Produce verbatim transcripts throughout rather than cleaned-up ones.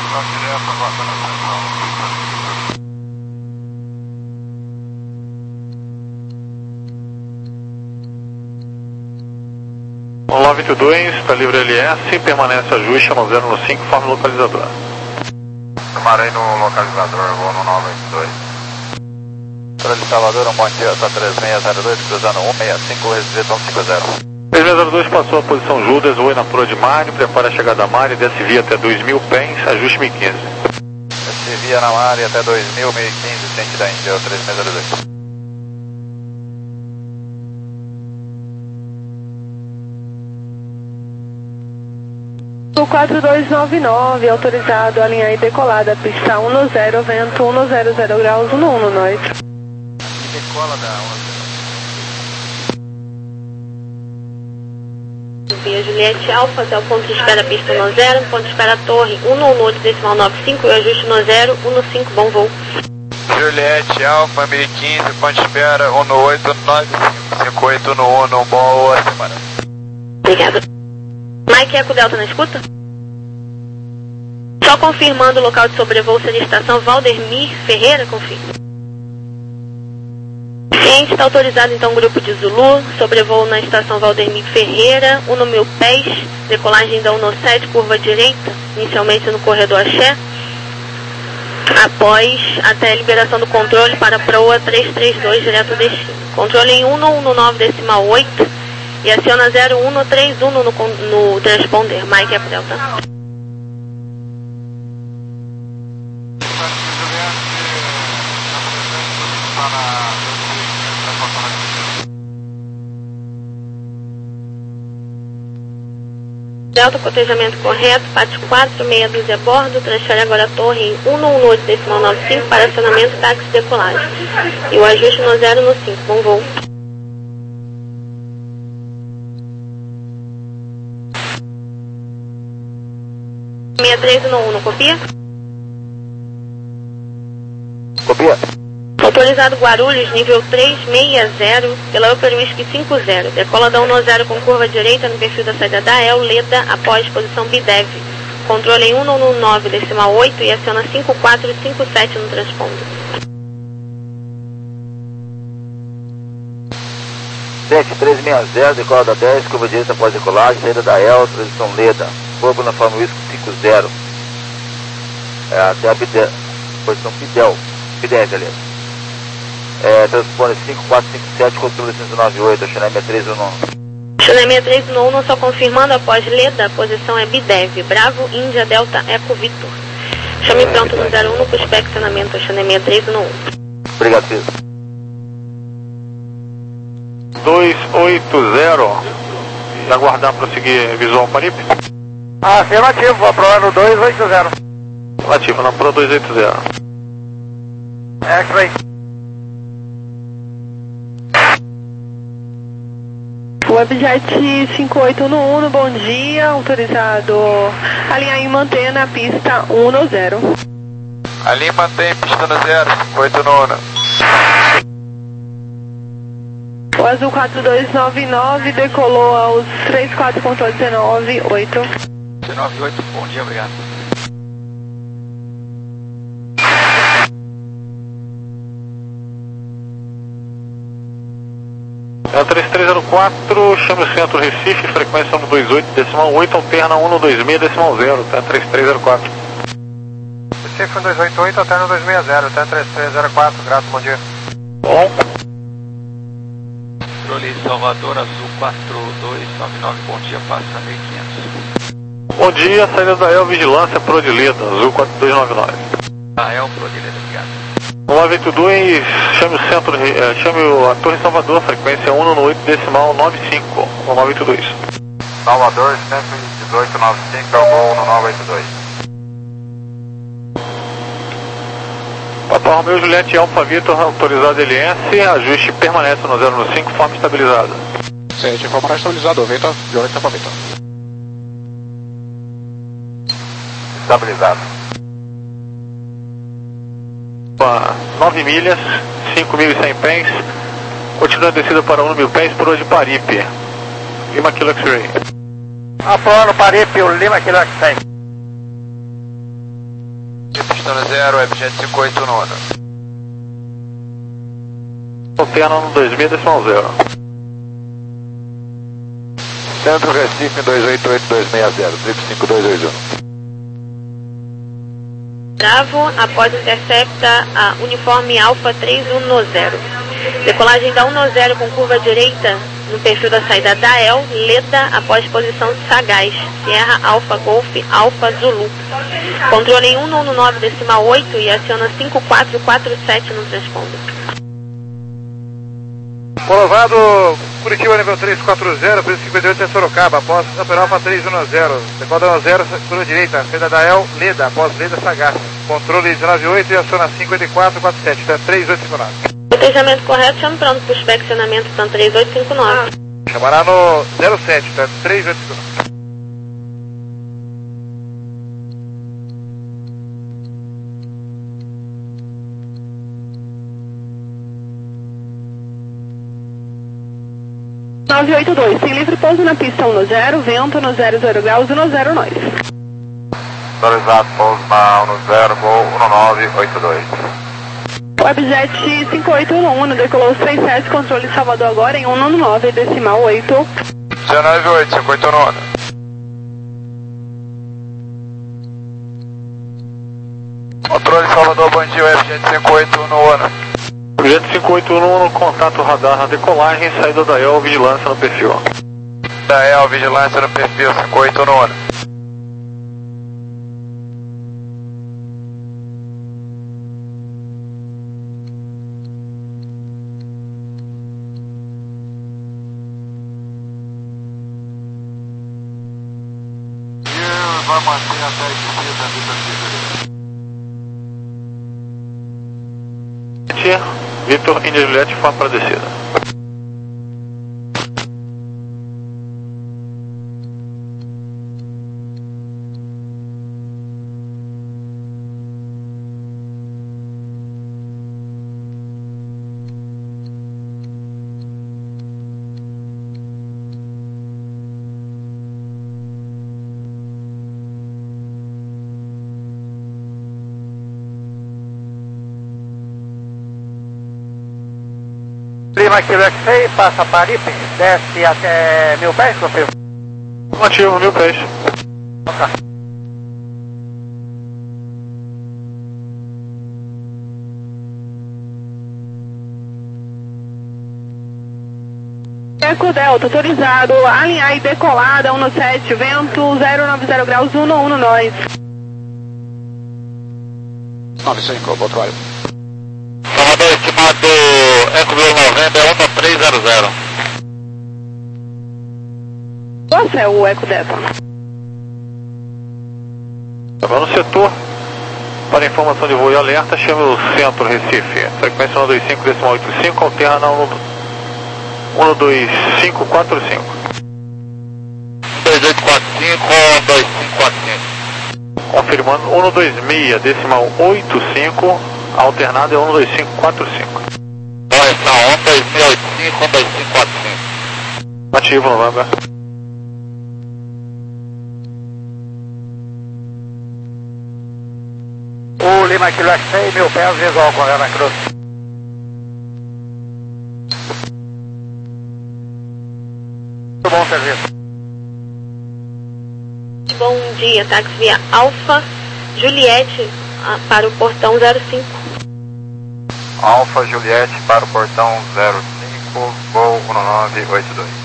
Olá, vinte e dois, está livre L S, permanece ajuste no zero no cinco, forme localizador. Tomarei no localizador, vou no nove oito dois. Para de Salvador, um bom dia, está três seis zero dois, cruzando um seis cinco, respeito um cinco zero. três seis zero dois passou a posição Judas, oi na proa de Mário, prepara a chegada a Mário, desce via até dois mil pés, ajuste mil e quinze. Desce via na Mário até dois mil, mil e quinze, ciente da Índia, três seis zero dois. O quatro dois nove nove, autorizado a alinhar e decolada, pista um no zero, vento um no zero zero graus, um no um, noite. Decola da Via Juliette Alfa, até o ponto de espera pista no zero, ponto de espera torre um no um, decimal nove cinco, e ajuste no zero, um no cinco, bom voo. Juliette Alfa, mil e quinze, ponto de espera um no oito, nove cinco, cinco oito no um, boa semana. Obrigada. Mike Eco Delta na escuta? Só confirmando o local de sobrevoo seria a estação Valdemir Ferreira, confirma. Ciente, está autorizado então o grupo de Zulu, sobrevoo na estação Valdemir Ferreira, um no mil pés, decolagem da um no sete, curva direita, inicialmente no corredor Axé, após até a liberação do controle para a proa trezentos e trinta e dois, direto destino. Controle em um no um no nove, decimal oito, e aciona zero um no trinta e um no, no, no transponder. Mike Eco Delta. Delta, cotejamento correto, Pátio quatro, meia dúzia a bordo, transfere agora a torre em um no um oito, decimal nove cinco para acionamento táxi decolagem. E o ajuste no zero no cinco, bom voo. sessenta e três no um, copia? Copia. Autorizado Guarulhos, nível três seis zero, pela Upper Whisky cinco zero. Decola da um no zero com curva direita no perfil da saída da El, Leda, após posição B D E V. Controle em um no nove, decimal oito e aciona cinco quatro cinco sete no transponder. Gente, três seis zero, decola da dez, curva direita após decolagem, saída da El, posição Leda. Fogo na forma Whisky cinco zero. É, até a B D E V, posição Fidel, B D E V, aliás. É, transponder cinco quatro cinco sete, controle cinco nove oito, Xané sessenta e três no um. Xané sessenta e três no um, só confirmando após Leda, a posição é B D E V, Bravo, Índia, Delta, Eco, Victor. Chame pronto no zero um no prospecto estacionamento, Xané sessenta e três no um. Obrigado, Pedro. dois oito zero, e aguardar prosseguir visual Paripe. Afirmativo, aprovado dois oito zero. Ativo na Pro dois oito zero. X-ray. Webjet cinco oito no um, bom dia, autorizado alinhar e manter na pista um no zero. Ali mantém pista no zero, oito no um. O Azul quatro dois nove nove decolou aos trinta e quatro ponto dezenove oito. dezenove oito, bom dia, obrigado. É três três zero quatro, chame o centro Recife, frequência um dois oito, decimal oito, alterna um no dois seis, decimal zero, tá? três três zero quatro. Recife um dois oito oito, alterna dois seis zero, tá? três três zero quatro, grato, bom dia. Bom. Controle Salvador, Azul quatro dois nove nove, bom dia, passa mil e quinhentos. Bom dia, saída da El, vigilância Pro de Leda, Azul quatro dois nove nove. Ah, é o Pro de Leda, obrigado. nove oito dois, chame o centro, eh, chame a Torre Salvador, frequência um no oito, decimal nove cinco, no nove oito dois. Salvador, cento e dezoito noventa e cinco, é o voo no nove oito dois. Papa Romeu Juliette Alfa Vitor, autorizado L S, ajuste permanece no zero no cinco, forma estabilizada. Certo, informação estabilizado, Vitor, Violeta para Vitor. Estabilizado. nove milhas, cinco mil e cem pés, continua a descida para um mil pés por hoje Paripe, Lima Kilo X-Ray. Apollo Paripe, o Lima Kilo X-Ray. no zero, Webjet cinco oito nono. Alterna no dois mil, decimal zero. Centro Recife dois oito oito dois seis zero, triplo cinco dois dois um. Bravo, após intercepta a uniforme Alfa três um no zero. Decolagem da um no zero com curva direita no perfil da saída da E L, Leda, após posição Sagaz, Sierra Alfa Golf Alfa Zulu. Controle em um no nove decimal oito e aciona cinco quatro quatro sete no transponder. Polovado, Curitiba nível três quatro zero, preço cinquenta e oito é Sorocaba, após Opera Alfa três um zero, decola um zero, curva direita, saída da E L, Leda, após Leda Sagaz. Controle dezenove oito e aciona cinquenta e quatro quatro sete, então é três oito cinco nove. Detejamento correto, chame pronto para o inspecionamento, então três oito cinco nove. Chamará no zero sete, então é três oito cinco nove. nove oito dois, sem livre pouso na pista um no zero, vento no zero zero graus e no zero nós. Autorizado, pouso na um no zero, voo um nove oito dois. Webjet cinco oito um um, decolou três sete, controle Salvador agora em um no nove decimal oito. dezenove oito, cinco oito um. Controle Salvador, bom dia, Webjet cinco oito um no Webjet cinco oito um no contato radar na decolagem, saída da E L, vigilância no perfil. Da E L, vigilância no perfil cinco oito um. Vai manter até a descida da Vitor Vitor, Índia Juliette, Fá para a descida. Lima Quebec seis, passa Paripe, desce até mil pés, confirma. Ativo, mil pés. Ok. Eco Delta, autorizado, alinhar e decolada um no sete, vento zero nove zero graus, um no um no nós. nove cinco, Botuário. Salvador, estimado Eco noventa, um três zero zero. Você é o Eco Delta. Estava no setor. Para informação de voo e alerta, chame o centro Recife. Frequência um dois cinco decimal oito cinco, alterna um dois cinco quatro cinco. dois oito quatro cinco, dois cinco quatro cinco. Confirmando um dois seis decimal oito cinco, alternado é um dois cinco quatro cinco. Correção um dois seis oito cinco, um dois cinco quatro cinco. Ativo, Novembro. O Lima Quebec seis, mil pés, visual com a Ana Cruz. Muito bom serviço. Bom dia, táxi via Alfa Juliette ah, para o portão zero cinco. Alfa Juliette para o portão zero cinco, voo um nove oito dois.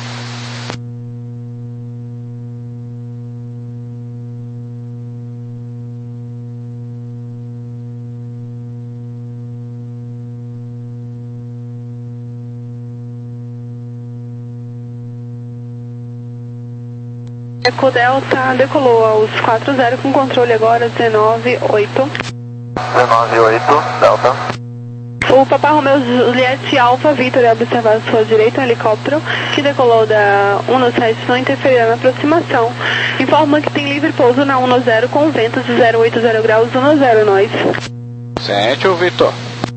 Eco Delta decolou aos quatro zero com controle agora dezenove oito. dezenove oito, Delta. O Papa Romeo Juliette Alfa Vitor é observado à sua direita um helicóptero que decolou da um no sete, não interferirá na aproximação. Informa que tem livre pouso na um no zero com vento de zero oito zero graus, um no zero nós. Sente o Vitor.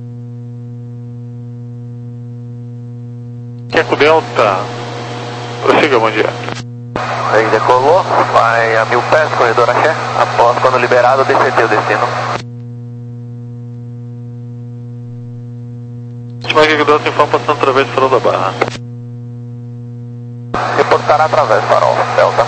Eco Delta, prossiga, bom dia. Aí decolou, vai a mil pés, corredor axé. Após, quando liberado, D C T o destino. Mike Delta informa passando através do farol da Barra. Reportará através do farol, Delta.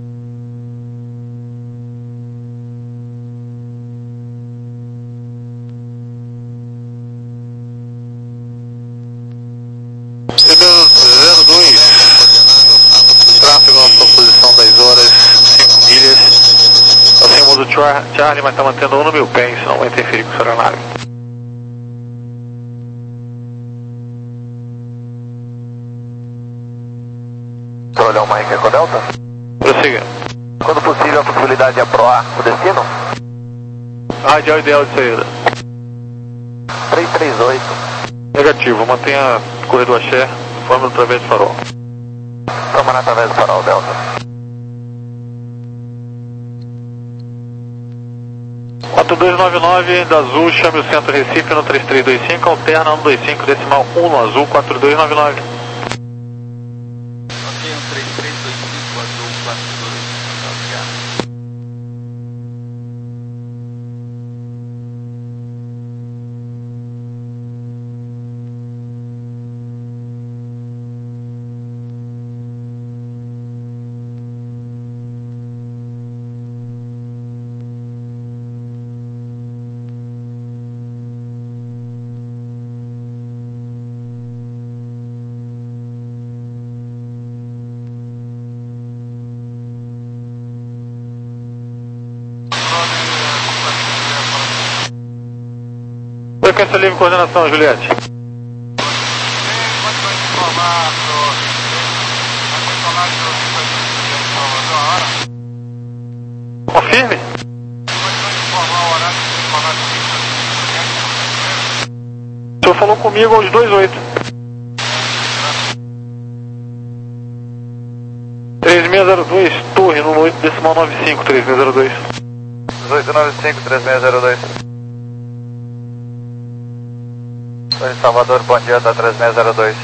zero dois, tráfego na sua posição dez horas, cinco milhas. Acima do Charlie, mas está mantendo um no mil pés, não vai interferir com o seu aeronave. Olhar o Mike Eco Delta? Prossiga. Quando possível, a possibilidade de aproar o destino? Radial ideal de saída. trezentos e trinta e oito. Negativo, mantenha corredor axé, forma através do farol. Forma através do farol, Delta. quatro dois nove nove da Azul, chame o centro Recife no três três dois cinco, alterna um dois cinco decimal um no Azul, quatro dois nove nove. Ok, um três três dois cinco, Azul, quatro dois, obrigado. Frequência livre, coordenação, Juliette. Confirme. O senhor falou comigo aos dois oito. três seis zero dois, torre no oito decimal nove cinco, três seis zero dois. dezoito nove cinco, três seis zero dois. Oi, Salvador, bom dia, tá três seis zero dois.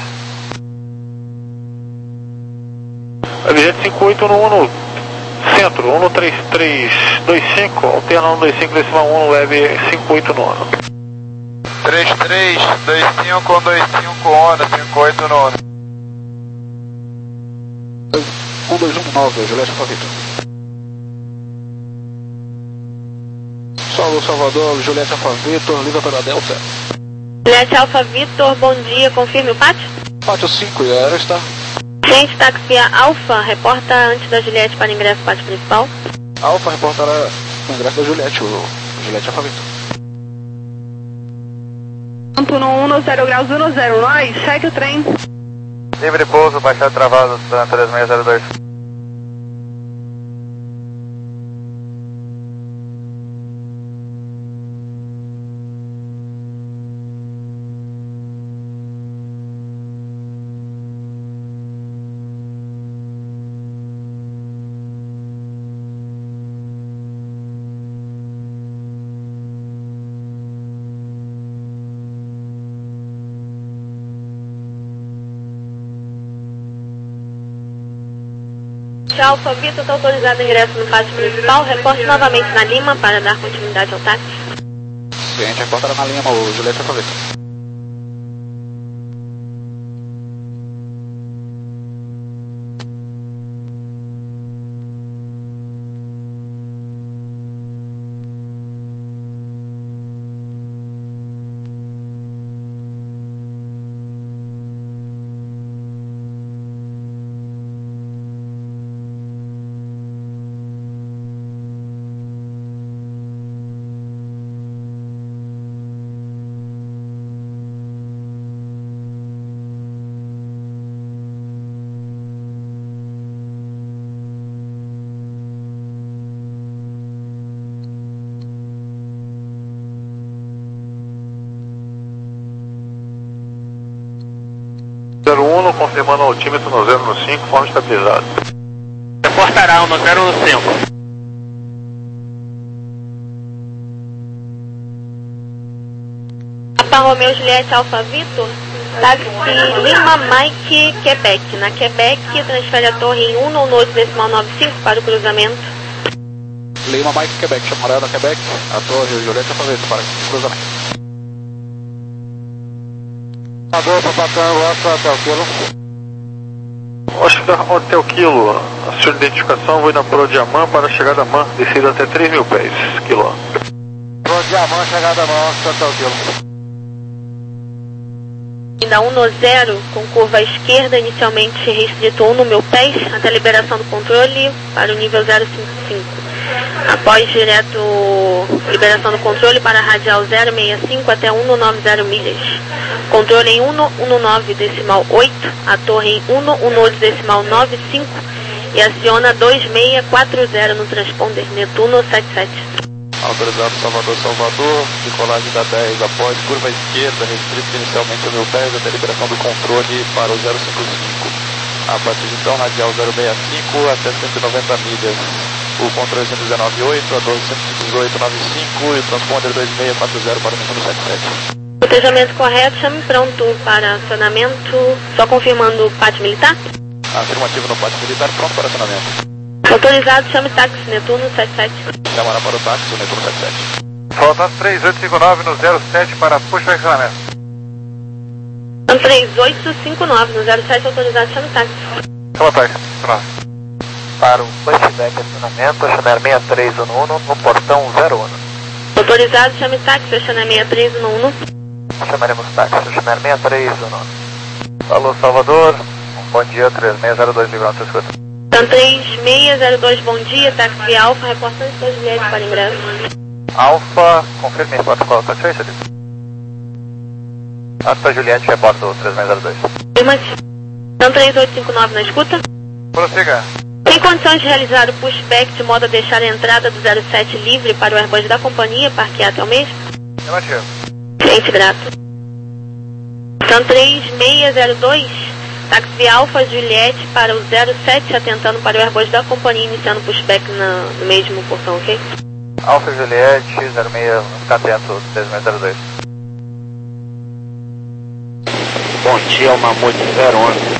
Objeto cinco oito no um no centro, um no três três dois cinco, alterna um dois cinco decimal um no web cinco oito nono. três três dois cinco, um dois cinco, onda, cinco oito nono. um dois um nove, Juliette Alfa Vitor. Solo Salvador, Juliette Alfa Vitor, liga para a Delta. Juliette Alfa Vitor, bom dia, confirme o pátio? Pátio cinco, e aero está. Cliente táxi Alfa, reporta antes da Juliette para ingresso pátio principal. Alfa reportará o ingresso da Juliette, o Juliette Alfa Vitor. Ponto no um no zero graus um no zero, nós, segue o trem. Livre pouso, baixado travado, três seis zero dois. Alfa Vitor está autorizado ingresso no pátio principal. Reporte novamente na Lima para dar continuidade ao táxi. Cliente reportará na Lima, o Juliette Alfa Vitor. zero um, confirmando o altímetro no zero no cinco, forma estabilizada. Reportará no zero no cinco. Alfa Romeo Juliette Alfa Vitor, táxi Lima Mike Quebec. Na Quebec, transfere a torre em um no oito decimal nove cinco para o cruzamento. Lima Mike Quebec, chamará da Quebec, a torre Juliette Alfa Vitor para o cruzamento. Ador para Tango, Oscar Hotel Kilo. Oscar Hotel Kilo, a sua identificação, vou na Pro Diamant para a chegada Man, descida até três mil pés, quilô. Pro Diamant, chegada Man, Oscar Hotel Kilo. Ainda um no zero, com curva à esquerda, inicialmente restrito um no meu pés, até liberação do controle para o nível zero cinco cinco. Após direto liberação do controle para a radial zero seis cinco até um no nove zero milhas. Controle em um no um nove decimal oito, a torre em um no um oito decimal nove cinco e aciona dois seis quatro zero no transponder Netuno setenta e sete. Autorizado Salvador, Salvador, decolagem da dez após curva esquerda, restrito inicialmente ao meu pés até liberação do controle para o zero cinco cinco. A partir de então, radial zero seis cinco até cento e noventa milhas. O controle cento e dezenove ponto oito, a doze cento e dezoito ponto noventa e cinco e o transponder dois seis quatro zero para o Netuno setenta e sete. Protejamento correto, chame pronto para acionamento, só confirmando o pátio militar. Afirmativo no pátio militar, pronto para acionamento. Autorizado, chame táxi, Netuno setenta e sete. Chamará para o táxi, o Netuno setenta e sete. Faltando três oito cinco nove no zero sete para push para acionamento. três oito cinco nove no zero sete, autorizado, chame táxi. Chama táxi, pronto. Para o pushback acionamento, acionar sessenta e três um um no portão zero um. Autorizado, chame táxi, acionar sessenta e três um um. Chamaremos táxi, acionar sessenta e três um um. Alô, Salvador, um bom dia, três seis zero dois, Livrão, escuta. Então, três seis zero dois, bom dia, táxi Alfa, reportando seus bilhetes para ingresso. Alfa, confirme protocolo Patricia. Alfa Juliette, reporto três seis zero dois. Afirmativo. Então, três oito cinco nove na escuta. Prossiga. Tem condições de realizar o pushback de modo a deixar a entrada do zero sete livre para o Airbus da companhia, parqueado até o mesmo? Afirmativo. Cliente grato. Então, três seis zero dois, táxi Alfa Juliette para o zero sete, atentando para o Airbus da companhia, iniciando o pushback na, no mesmo portão, ok? Alfa Juliette, zero seis, fica atento, três seis zero dois. Bom dia, o Mamute zero onze.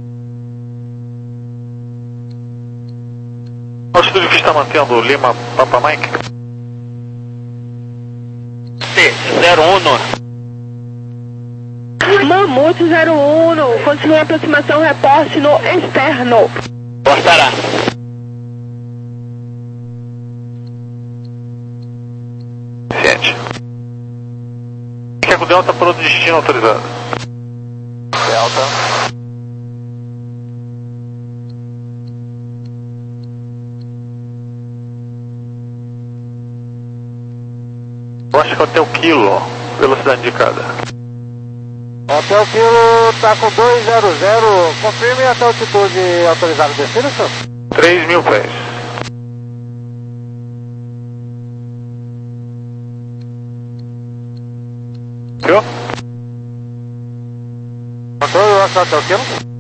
Altitude que está mantendo Lima Papa Mike. T zero um. Mamute zero um, continue a aproximação, reporte no externo. Postará. Ciente. Chicago Delta para o destino autorizado. Delta. Oscar Hotel Kilo, velocidade indicada. Hotel Kilo está com dois zero zero, confirme até altitude autorizada de descida, senhor? três mil pés. Viu? Controle Oscar Hotel Kilo.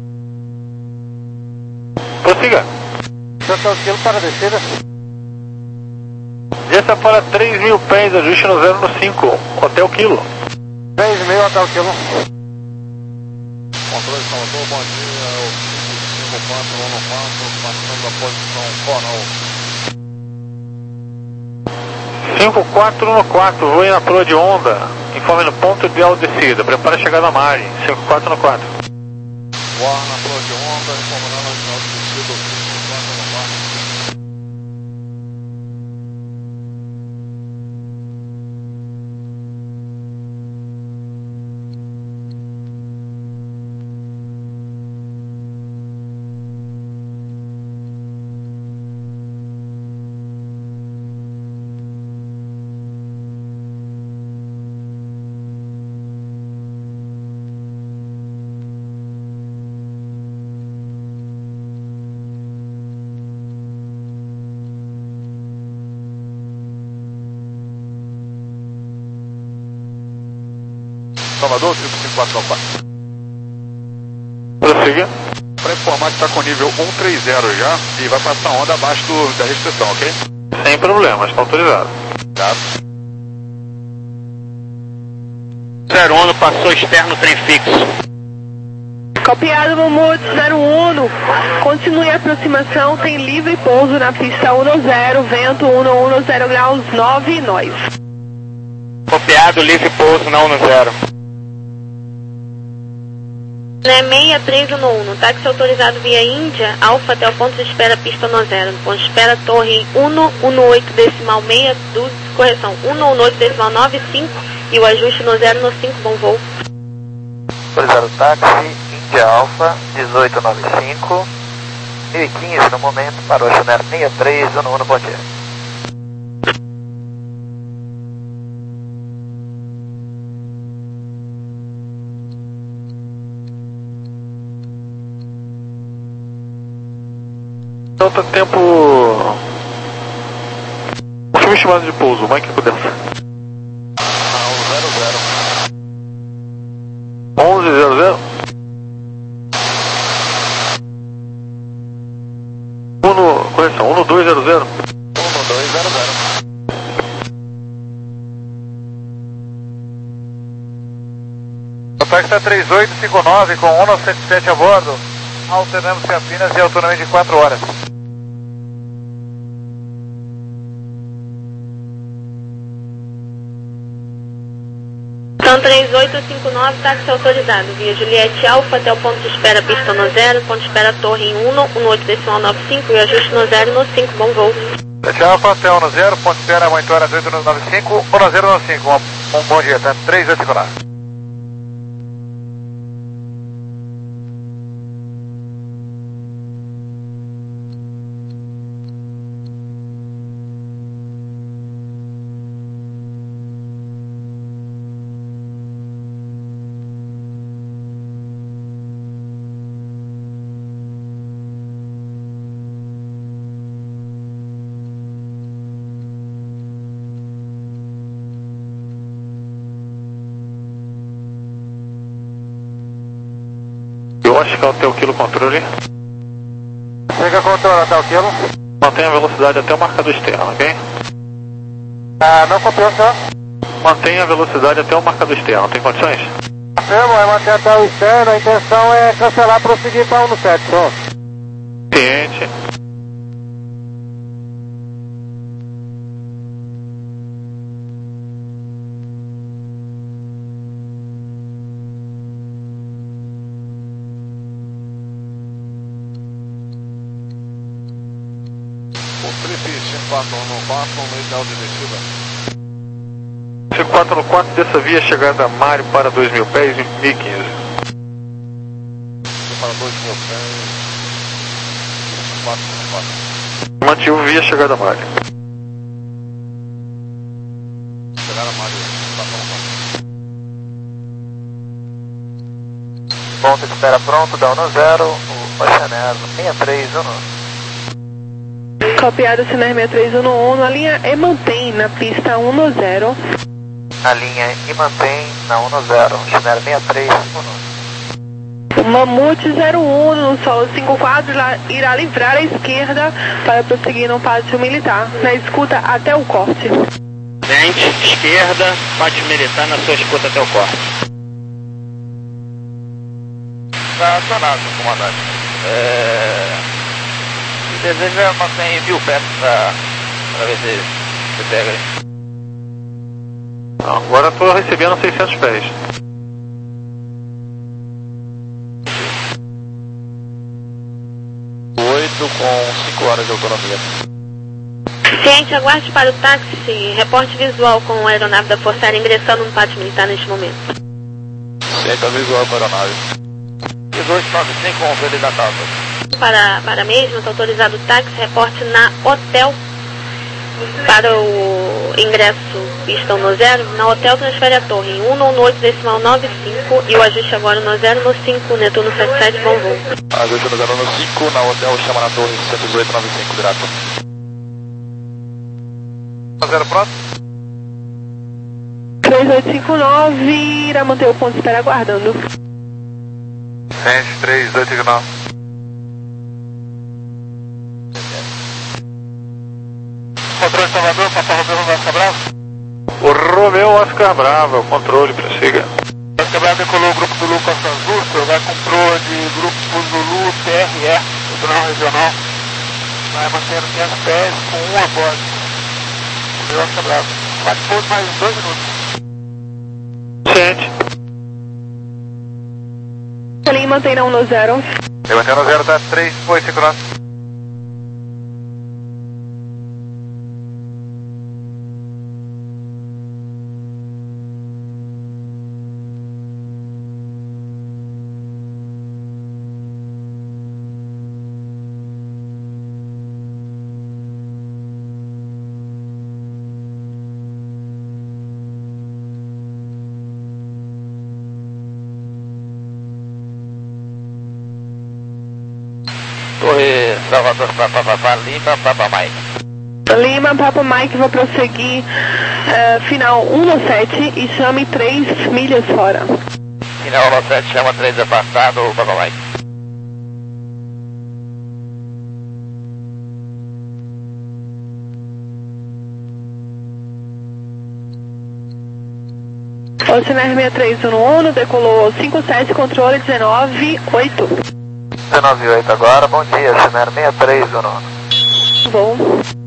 Prossiga. Hotel Kilo para descida. Desça para três mil pés, ajuste no zero no cinco, Hotel Kilo. três mil Hotel Kilo. Controle Salvador, bom dia, é o cinco quatro um quatro, passando a posição Coral. cinco quatro um quatro, voe na proa de onda, informe no ponto ideal de descida, prepara a chegada à margem, cinco quatro um quatro. Voar na proa de onda, informando a final de descida, cinco quatro um quatro. Salvador, cinco cinco quatro quatro. Prossiga. Para informar que está com nível cento e trinta já e vai passar onda abaixo do, da restrição, ok? Sem problemas, está autorizado. Tá. zero um passou externo, trem fixo. Copiado, Mamute zero um, continue a aproximação, tem livre pouso na pista um zero, vento um zero graus nove, nós. Copiado, livre pouso na um zero. Né, seis três um um, táxi autorizado via Índia, Alfa até o ponto de espera pista no zero, ponto de espera torre cento e dezoito decimal seis, do, correção, cento e dezoito decimal nove cinco e o ajuste no zero no cinco, bom voo. Autorizado táxi, Índia Alfa, dezoito noventa e cinco, mil e quinze no momento, para o Chanel seis três um um, bom dia. Falta tempo. Última estimada de pouso, Mike Prudence. zero zero. onze zero zero. um, correção, um dois zero zero. um dois zero zero. O táxi está três oito cinco nove com um nove sete sete a bordo. Alternamos Campinas e autonomia de quatro horas. São três oito cinco nove, táxi autorizado via Juliette Alfa até o ponto de espera pista no zero, ponto de espera torre em um, cento e dezoito decimal nove cinco e ajuste no zero no cinco, bom voo. Juliette Alfa até um zero, ponto de espera monitor oito nove cinco, um zero nove cinco, um, um bom dia, tá? três oito cinco nove. Eu acho que é até o quilo controle. Chega controle até o quilo. Mantenha a velocidade até o marcador externo, ok? Ah, não copiou, senhor? Mantenha a velocidade até o marcador externo, tem condições? Afirmo, é manter até o externo, a intenção é cancelar e prosseguir para um sete, senhor. Ciente. cinco quatro um quatro, no ideal de descida. cinco quatro um quatro dessa via chegada a Mário para dois mil pés em mil e quinze. Para dois mil pés. cinco quatro um quatro. Mantive via chegada a Mário. Chegar a Mário. Ponto de espera pronto, dá um zero, o Chanel seis três um um. Copiado Ciner seis três um um, a linha e mantém na pista um zero. Na linha e mantém na um zero, Chanel seis três um um. Mamute zero um no solo cinco quatro irá livrar à esquerda para prosseguir no pátio militar, na escuta até o corte. Frente, esquerda, pátio militar na sua escuta até o corte. Está acionado, comandante. É... Se deseja, mantém mil pés para ver se você pega aí. Não, agora estou recebendo seiscentos pés. oito com cinco horas de autonomia. Ciente, aguarde para o táxi, reporte visual com a aeronave da Força Aérea ingressando no pátio militar neste momento. Ciente, visual com a aeronave. dezoito nove cinco, com o verde da Tata. Para, para a mesma, está autorizado o táxi, reporte na hotel para o ingresso pista no zero, na hotel transfere a torre em um nove oito decimal nove cinco e o ajuste agora no zero no cinco, Netuno sete sete, bom voo. Ajuste no zero no cinco, na hotel chama na torre cento e dezoito nove cinco, direto. Zero pronto? três oito cinco nove, irá manter o ponto de espera aguardando. Ciente, três oito cinco nove. Controle Salvador, Papa Romeu Oscar Bravo. O Romeu Oscar Bravo, o controle, prossiga. Oscar Bravo decolou o grupo do Lu Costa Azul, vai com proa de grupo Zulu T R E, o Trão Regional. Vai mantendo quinhentos pés com um a bordo. Romeu Oscar Bravo. Bate pouco mais dois minutos. Ciente. A linha mantém na um zero. Eu mantém no zero, tá três oito cinco nove. Torre Salvador, Papa Lima, Papa Mike. Lima, Papa Mike, vou prosseguir uh, final um no sete e chame três milhas fora. Final um no sete, chama três afastado, Papa Mike. Oceanar seis três um um, decolou cinco sete, controle dezenove oito. dezenove oito agora, bom dia, Oceanar seis três um um. Bom.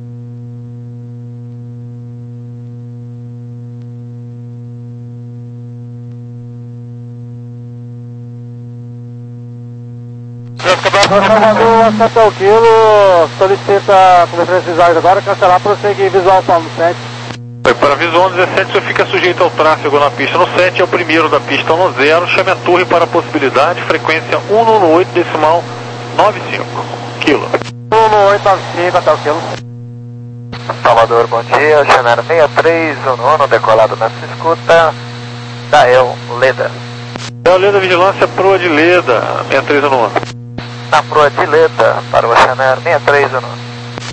Salvador, Santa Quilo, solicita com referência visuais agora, cancelar, prosseguir visual Palmo sete. Para visual dezessete, você fica sujeito ao tráfego na pista no sete, é o primeiro da pista no zero, chame a torre para a possibilidade, frequência um um oito, decimal nove cinco, quilo. um um oito nove cinco, até o quilo. Salvador, bom dia, Oceanar seis três um um, decolado nessa escuta, Dael Leda. Dael Leda, vigilância proa de Leda, seis três um um. Na proa de Leda, para o Oceanar seis três um um.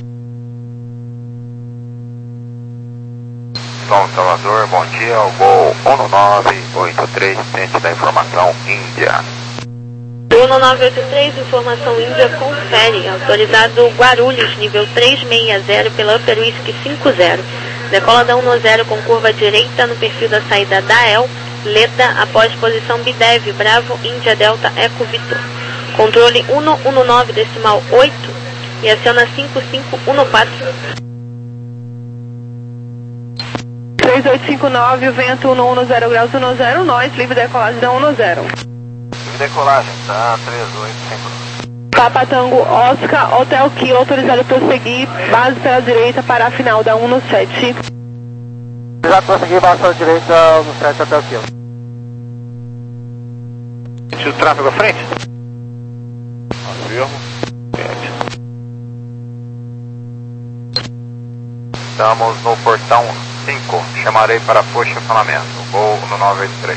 São Salvador, bom dia, o voo um nove oito três, frente da informação Índia. um nove oito três, informação Índia, confere, autorizado Guarulhos, nível três seis zero pela Upper Whisky cinco zero. Decola da um zero com curva direita no perfil da saída da El, Leda, após posição Bidev, Bravo, Índia, Delta, Eco, Vitor. Controle um um nove, decimal oito e aciona cinco cinco um quatro. três oito cinco nove, o vento um um zero graus um zero, nós, livre decolagem da um zero. Livre decolagem, tá, três oito cinco nove. Papa Tango Oscar, Hotel Kilo, autorizado a prosseguir, base pela direita para a final da um sete. Já prosseguir, base pela direita no sete até o quilo. Sentido tráfego à frente? Afirmo. Estamos no portão cinco, chamarei para posicionamento, voo um nove oito três.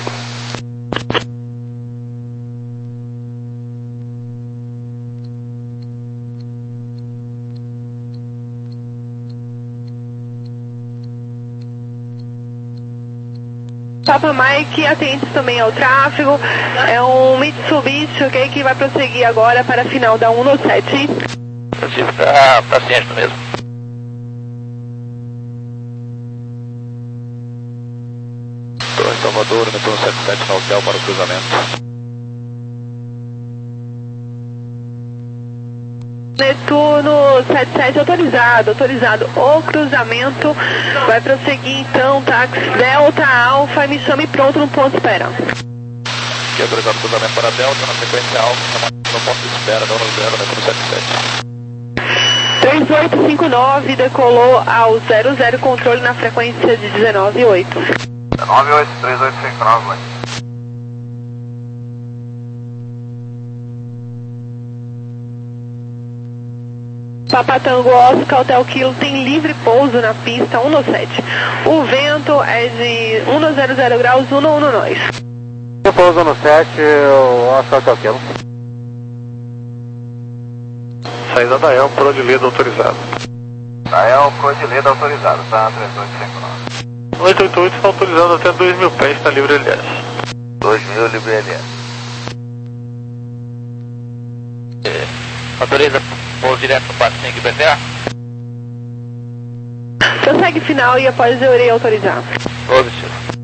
Papa Mike, atente também ao tráfego, é um Mitsubishi, ok, que vai prosseguir agora para a final da um sete. Francisco está paciente mesmo. Torre Salvador, Netuno sete sete no hotel para o cruzamento. Netuno sete sete autorizado, autorizado o cruzamento, vai prosseguir então, táxi Delta Alfa, me chame pronto no ponto de espera. Aqui autorizado o cruzamento para Delta, na sequência Alfa, no ponto de espera, da um zero, Netuno sete sete. três oito cinco nove, decolou ao zero zero, controle na frequência de dezenove oito. dezenove oito, três oito cinco nove. Papa Tango Oscar, Hotel Kilo, tem livre pouso na pista um sete. O vento é de um zero zero graus, um um nós. Pouso no sete, o Oscar Hotel Kilo. Saída da El, proa de Leda autorizado. Dael, proa de Leda autorizado, tá, três oito cinco nove. oito oito oito está autorizado até dois mil pés, está livre L S. dois mil livre L S. Autoriza pouso direto no quatro cinco B T A? Prossegue final e após eu irei autorizar. Positivo.